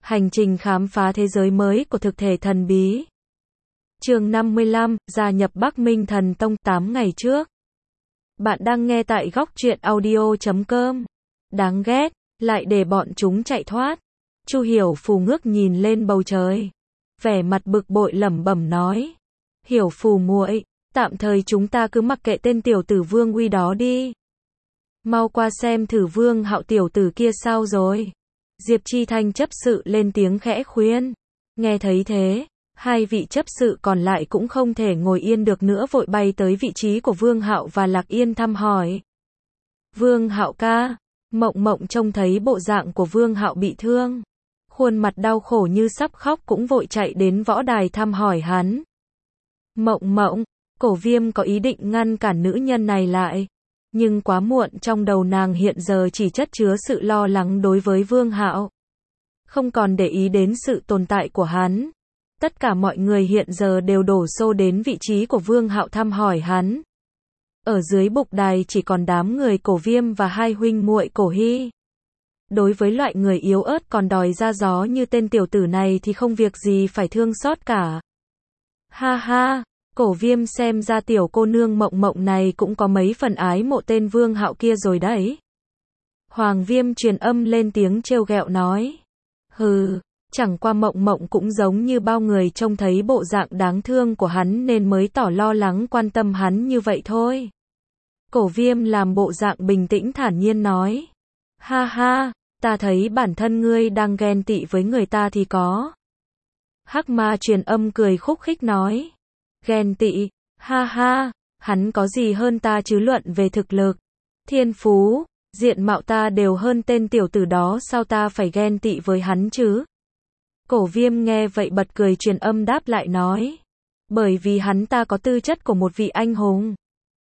Hành trình khám phá thế giới mới của thực thể thần bí. Chương 55, gia nhập Bắc Minh Thần Tông 8 ngày trước. Bạn đang nghe tại góc truyện audio.com. Đáng ghét, lại để bọn chúng chạy thoát. Chu Hiểu Phù ngước nhìn lên bầu trời, vẻ mặt bực bội lẩm bẩm nói: "Hiểu Phù muội, tạm thời chúng ta cứ mặc kệ tên tiểu tử Vương Uy đó đi. Mau qua xem thử Vương Hạo tiểu tử kia sao rồi." Diệp Chi Thanh chấp sự lên tiếng khẽ khuyên. Nghe thấy thế, hai vị chấp sự còn lại cũng không thể ngồi yên được nữa, vội bay tới vị trí của Vương Hạo và Lạc Yên thăm hỏi. "Vương Hạo ca." Mộng Mộng trông thấy bộ dạng của Vương Hạo bị thương, khuôn mặt đau khổ như sắp khóc, cũng vội chạy đến võ đài thăm hỏi hắn. "Mộng Mộng." Cổ Viêm có ý định ngăn cản nữ nhân này lại, nhưng quá muộn, trong đầu nàng hiện giờ chỉ chất chứa sự lo lắng đối với Vương Hạo, không còn để ý đến sự tồn tại của hắn. Tất cả mọi người hiện giờ đều đổ xô đến vị trí của Vương Hạo thăm hỏi hắn. Ở dưới bục đài chỉ còn đám người Cổ Viêm và hai huynh muội Cổ Hy. Đối với loại người yếu ớt còn đòi ra gió như tên tiểu tử này thì không việc gì phải thương xót cả. Ha ha, Cổ Viêm xem ra tiểu cô nương Mộng Mộng này cũng có mấy phần ái mộ tên Vương Hạo kia rồi đấy. Hoàng Viêm truyền âm lên tiếng trêu ghẹo nói. Hừ, chẳng qua Mộng Mộng cũng giống như bao người trông thấy bộ dạng đáng thương của hắn nên mới tỏ lo lắng quan tâm hắn như vậy thôi. Cổ Viêm làm bộ dạng bình tĩnh thản nhiên nói. Ha ha, ta thấy bản thân ngươi đang ghen tị với người ta thì có. Hắc Ma truyền âm cười khúc khích nói. Ghen tị, ha ha, hắn có gì hơn ta chứ, luận về thực lực, thiên phú, diện mạo ta đều hơn tên tiểu tử đó, sao ta phải ghen tị với hắn chứ? Cổ Viêm nghe vậy bật cười truyền âm đáp lại nói. Bởi vì hắn ta có tư chất của một vị anh hùng.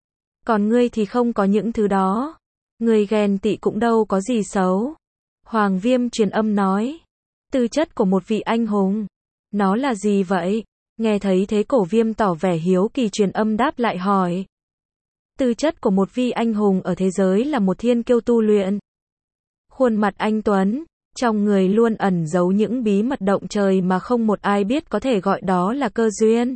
Còn ngươi thì không có những thứ đó. Ngươi ghen tị cũng đâu có gì xấu. Hoàng Viêm truyền âm nói. Tư chất của một vị anh hùng. Nó là gì vậy? Nghe thấy thế Cổ Viêm tỏ vẻ hiếu kỳ truyền âm đáp lại hỏi. Tư chất của một vị anh hùng ở thế giới là một thiên kiêu tu luyện. Khuôn mặt anh tuấn, trong người luôn ẩn giấu những bí mật động trời mà không một ai biết, có thể gọi đó là cơ duyên.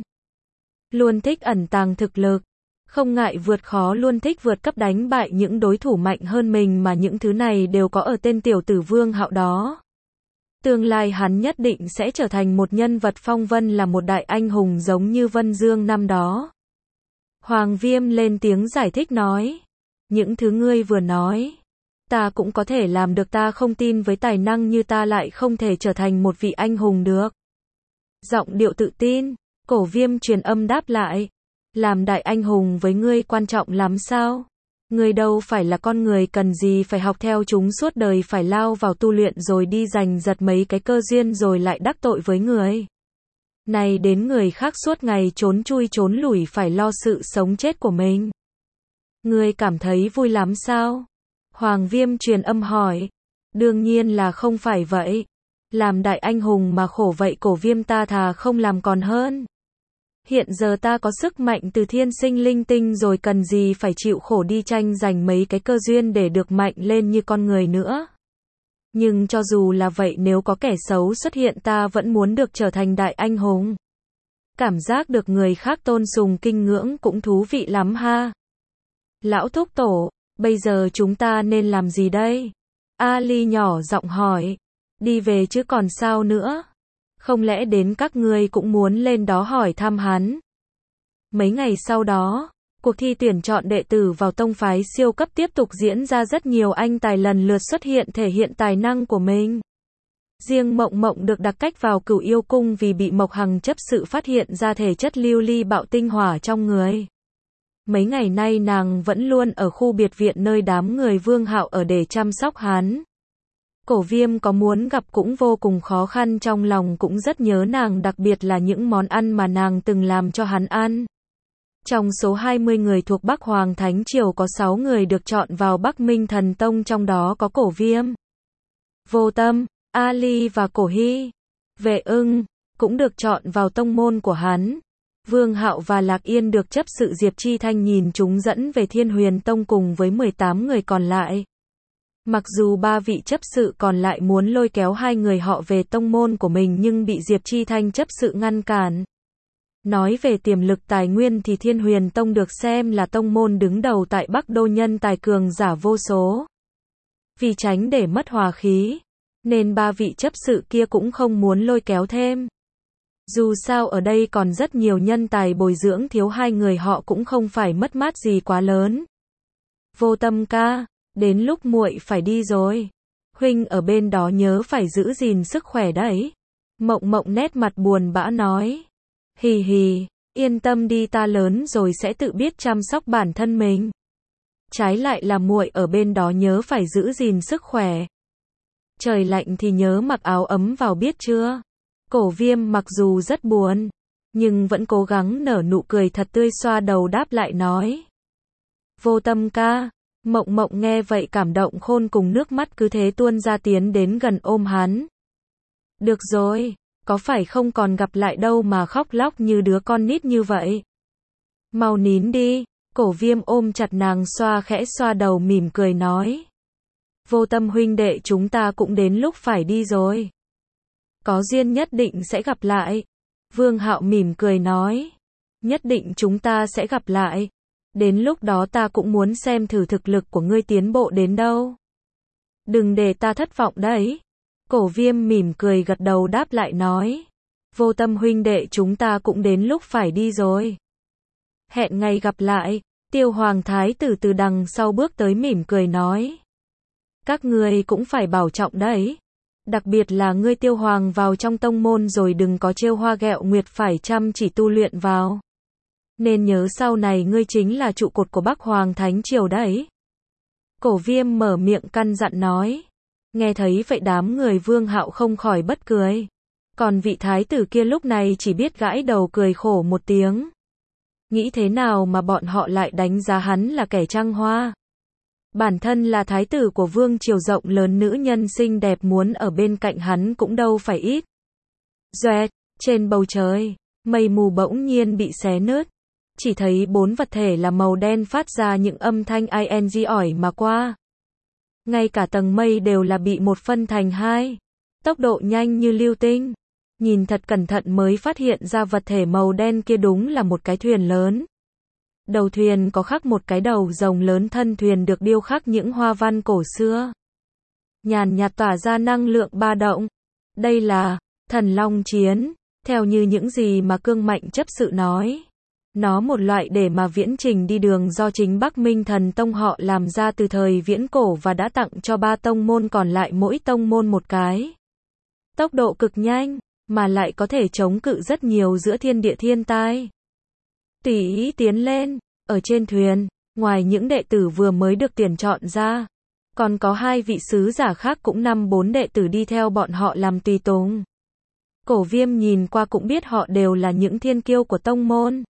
Luôn thích ẩn tàng thực lực, không ngại vượt khó, luôn thích vượt cấp đánh bại những đối thủ mạnh hơn mình, mà những thứ này đều có ở tên tiểu tử Vương Hạo đó. Tương lai hắn nhất định sẽ trở thành một nhân vật phong vân, là một đại anh hùng giống như Vân Dương năm đó. Hoàng Viêm lên tiếng giải thích nói. Những thứ ngươi vừa nói, ta cũng có thể làm được, ta không tin với tài năng như ta lại không thể trở thành một vị anh hùng được. Giọng điệu tự tin, Cổ Viêm truyền âm đáp lại. Làm đại anh hùng với ngươi quan trọng lắm sao? Ngươi đâu phải là con người cần gì phải học theo chúng suốt đời, phải lao vào tu luyện rồi đi giành giật mấy cái cơ duyên rồi lại đắc tội với người này đến người khác, suốt ngày trốn chui trốn lủi, phải lo sự sống chết của mình. Ngươi cảm thấy vui lắm sao? Hoàng Viêm truyền âm hỏi. Đương nhiên là không phải vậy. Làm đại anh hùng mà khổ vậy, Cổ Viêm, ta thà không làm còn hơn. Hiện giờ ta có sức mạnh từ thiên sinh linh tinh rồi, cần gì phải chịu khổ đi tranh giành mấy cái cơ duyên để được mạnh lên như con người nữa. Nhưng cho dù là vậy, nếu có kẻ xấu xuất hiện, ta vẫn muốn được trở thành đại anh hùng. Cảm giác được người khác tôn sùng kinh ngưỡng cũng thú vị lắm ha. Lão thúc tổ, bây giờ chúng ta nên làm gì đây? Ali nhỏ giọng hỏi. Đi về chứ còn sao nữa? Không lẽ đến các ngươi cũng muốn lên đó hỏi thăm hắn? Mấy ngày sau đó, cuộc thi tuyển chọn đệ tử vào tông phái siêu cấp tiếp tục diễn ra, rất nhiều anh tài lần lượt xuất hiện thể hiện tài năng của mình. Riêng Mộng Mộng được đặc cách vào Cửu Yêu Cung vì bị Mộc Hằng chấp sự phát hiện ra thể chất lưu ly bạo tinh hỏa trong người. Mấy ngày nay nàng vẫn luôn ở khu biệt viện nơi đám người Vương Hạo ở để chăm sóc hắn. Cổ Viêm có muốn gặp cũng vô cùng khó khăn, trong lòng cũng rất nhớ nàng, đặc biệt là những món ăn mà nàng từng làm cho hắn ăn. Trong số 20 người thuộc Bắc Hoàng Thánh Triều có 6 người được chọn vào Bắc Minh Thần Tông, trong đó có Cổ Viêm, Vô Tâm, Ali và Cổ Hy. Vệ Ưng cũng được chọn vào tông môn của hắn. Vương Hạo và Lạc Yên được chấp sự Diệp Chi Thanh nhìn chúng dẫn về Thiên Huyền Tông cùng với 18 người còn lại. Mặc dù ba vị chấp sự còn lại muốn lôi kéo hai người họ về tông môn của mình nhưng bị Diệp Chi Thanh chấp sự ngăn cản. Nói về tiềm lực tài nguyên thì Thiên Huyền Tông được xem là tông môn đứng đầu tại Bắc Đô, nhân tài cường giả vô số. Vì tránh để mất hòa khí, nên ba vị chấp sự kia cũng không muốn lôi kéo thêm. Dù sao ở đây còn rất nhiều nhân tài bồi dưỡng, thiếu hai người họ cũng không phải mất mát gì quá lớn. Vô Tâm ca, đến lúc muội phải đi rồi. Huynh ở bên đó nhớ phải giữ gìn sức khỏe đấy. Mộng Mộng nét mặt buồn bã nói. Hì hì, yên tâm đi, ta lớn rồi sẽ tự biết chăm sóc bản thân mình. Trái lại là muội ở bên đó nhớ phải giữ gìn sức khỏe. Trời lạnh thì nhớ mặc áo ấm vào biết chưa? Cổ Viêm mặc dù rất buồn, nhưng vẫn cố gắng nở nụ cười thật tươi, xoa đầu đáp lại nói. Vô Tâm ca. Mộng Mộng nghe vậy cảm động khôn cùng, nước mắt cứ thế tuôn ra, tiến đến gần ôm hắn. Được rồi, có phải không còn gặp lại đâu mà khóc lóc như đứa con nít như vậy? Mau nín đi. Cổ Viêm ôm chặt nàng, khẽ xoa đầu, mỉm cười nói. Vô Tâm huynh đệ, chúng ta cũng đến lúc phải đi rồi. Có duyên nhất định sẽ gặp lại. Vương Hạo mỉm cười nói. Nhất định chúng ta sẽ gặp lại. Đến lúc đó ta cũng muốn xem thử thực lực của ngươi tiến bộ đến đâu. Đừng để ta thất vọng đấy. Cổ Viêm mỉm cười gật đầu đáp lại nói. Vô Tâm huynh đệ, chúng ta cũng đến lúc phải đi rồi. Hẹn ngày gặp lại. Tiêu Hoàng thái tử từ đằng sau bước tới, mỉm cười nói. Các ngươi cũng phải bảo trọng đấy. Đặc biệt là ngươi Tiêu Hoàng, vào trong tông môn rồi đừng có trêu hoa ghẹo nguyệt, phải chăm chỉ tu luyện vào. Nên nhớ sau này ngươi chính là trụ cột của Bắc Hoàng Thánh Triều đấy. Cổ Viêm mở miệng căn dặn nói. Nghe thấy vậy đám người Vương Hạo không khỏi bật cười. Còn vị thái tử kia lúc này chỉ biết gãi đầu cười khổ một tiếng. Nghĩ thế nào mà bọn họ lại đánh giá hắn là kẻ trăng hoa. Bản thân là thái tử của vương triều rộng lớn, nữ nhân xinh đẹp muốn ở bên cạnh hắn cũng đâu phải ít. Doẹt, trên bầu trời, mây mù bỗng nhiên bị xé nứt. Chỉ thấy 4 vật thể là màu đen phát ra những âm thanh ing ỏi mà qua. Ngay cả tầng mây đều là bị một phân thành hai. Tốc độ nhanh như lưu tinh. Nhìn thật cẩn thận mới phát hiện ra vật thể màu đen kia đúng là một cái thuyền lớn. Đầu thuyền có khắc một cái đầu rồng lớn, thân thuyền được điêu khắc những hoa văn cổ xưa. Nhàn nhạt tỏa ra năng lượng ba động. Đây là Thần Long Chiến, theo như những gì mà Cương Mạnh chấp sự nói. Nó một loại để mà viễn trình đi đường do chính Bắc Minh Thần Tông họ làm ra từ thời viễn cổ và đã tặng cho 3 tông môn còn lại mỗi tông môn một cái. Tốc độ cực nhanh, mà lại có thể chống cự rất nhiều giữa thiên địa thiên tai. Tùy ý tiến lên, ở trên thuyền, ngoài những đệ tử vừa mới được tuyển chọn ra, còn có 2 vị sứ giả khác cũng 5-4 đệ tử đi theo bọn họ làm tùy tùng. Cổ Viêm nhìn qua cũng biết họ đều là những thiên kiêu của tông môn.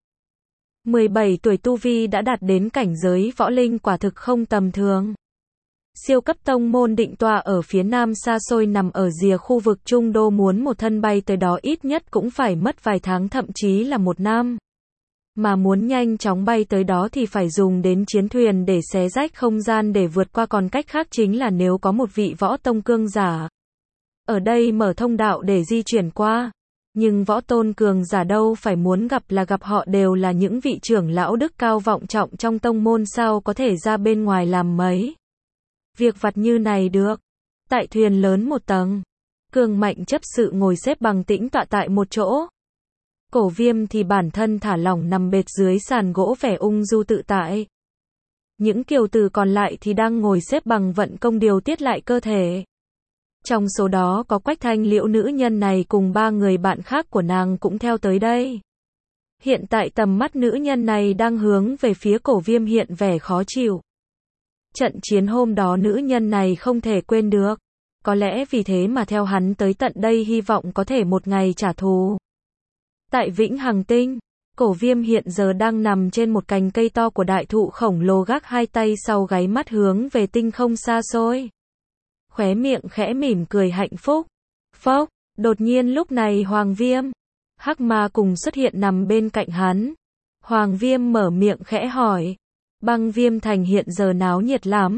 17 tuổi tu vi đã đạt đến cảnh giới võ linh, quả thực không tầm thường. Siêu cấp tông môn định tọa ở phía nam xa xôi, nằm ở rìa khu vực Trung Đô, muốn một thân bay tới đó ít nhất cũng phải mất vài tháng, thậm chí là 1 năm. Mà muốn nhanh chóng bay tới đó thì phải dùng đến chiến thuyền để xé rách không gian để vượt qua, còn cách khác chính là nếu có một vị võ tông cương giả ở đây mở thông đạo để di chuyển qua. Nhưng võ tôn cường giả đâu phải muốn gặp là gặp, họ đều là những vị trưởng lão đức cao vọng trọng trong tông môn, sao có thể ra bên ngoài làm mấy việc vặt như này được. Tại thuyền lớn 1 tầng, Cương Mạnh chấp sự ngồi xếp bằng tĩnh tọa tại một chỗ. Cổ Viêm thì bản thân thả lỏng nằm bệt dưới sàn gỗ, vẻ ung du tự tại. Những kiều tử còn lại thì đang ngồi xếp bằng vận công điều tiết lại cơ thể. Trong số đó có Quách Thanh Liễu, nữ nhân này cùng 3 người bạn khác của nàng cũng theo tới đây. Hiện tại tầm mắt nữ nhân này đang hướng về phía Cổ Viêm, hiện vẻ khó chịu. Trận chiến hôm đó nữ nhân này không thể quên được. Có lẽ vì thế mà theo hắn tới tận đây, hy vọng có thể một ngày trả thù. Tại Vĩnh Hằng Tinh, Cổ Viêm hiện giờ đang nằm trên một cành cây to của đại thụ khổng lồ, gác 2 tay sau gáy, mắt hướng về tinh không xa xôi. Khóe miệng khẽ mỉm cười hạnh phúc. Phốc, đột nhiên lúc này Hoàng Viêm, Hắc Ma cùng xuất hiện nằm bên cạnh hắn. Hoàng Viêm mở miệng khẽ hỏi. Băng Viêm thành hiện giờ náo nhiệt lắm.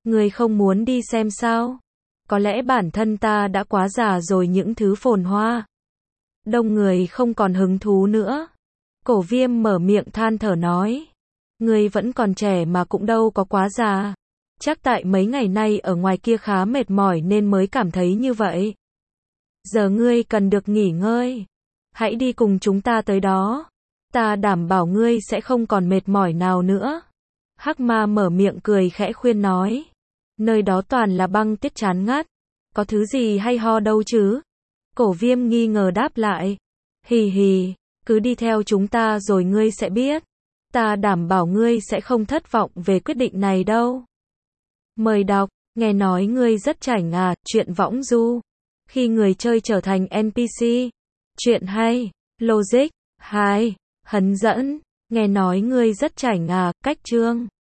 Ngươi không muốn đi xem sao? Có lẽ bản thân ta đã quá già rồi những thứ phồn hoa. Đông người không còn hứng thú nữa. Cổ Viêm mở miệng than thở nói. Ngươi vẫn còn trẻ mà cũng đâu có quá già. Chắc tại mấy ngày nay ở ngoài kia khá mệt mỏi nên mới cảm thấy như vậy. Giờ ngươi cần được nghỉ ngơi. Hãy đi cùng chúng ta tới đó. Ta đảm bảo ngươi sẽ không còn mệt mỏi nào nữa. Hắc Ma mở miệng cười khẽ khuyên nói. Nơi đó toàn là băng tuyết chán ngắt. Có thứ gì hay ho đâu chứ? Cổ Viêm nghi ngờ đáp lại. Hì hì, cứ đi theo chúng ta rồi ngươi sẽ biết. Ta đảm bảo ngươi sẽ không thất vọng về quyết định này đâu. Mời đọc, nghe nói ngươi rất chảnh à, truyện võng du. Khi người chơi trở thành NPC. Chuyện hay, logic, 2, hướng dẫn, nghe nói ngươi rất chảnh à, cách chương.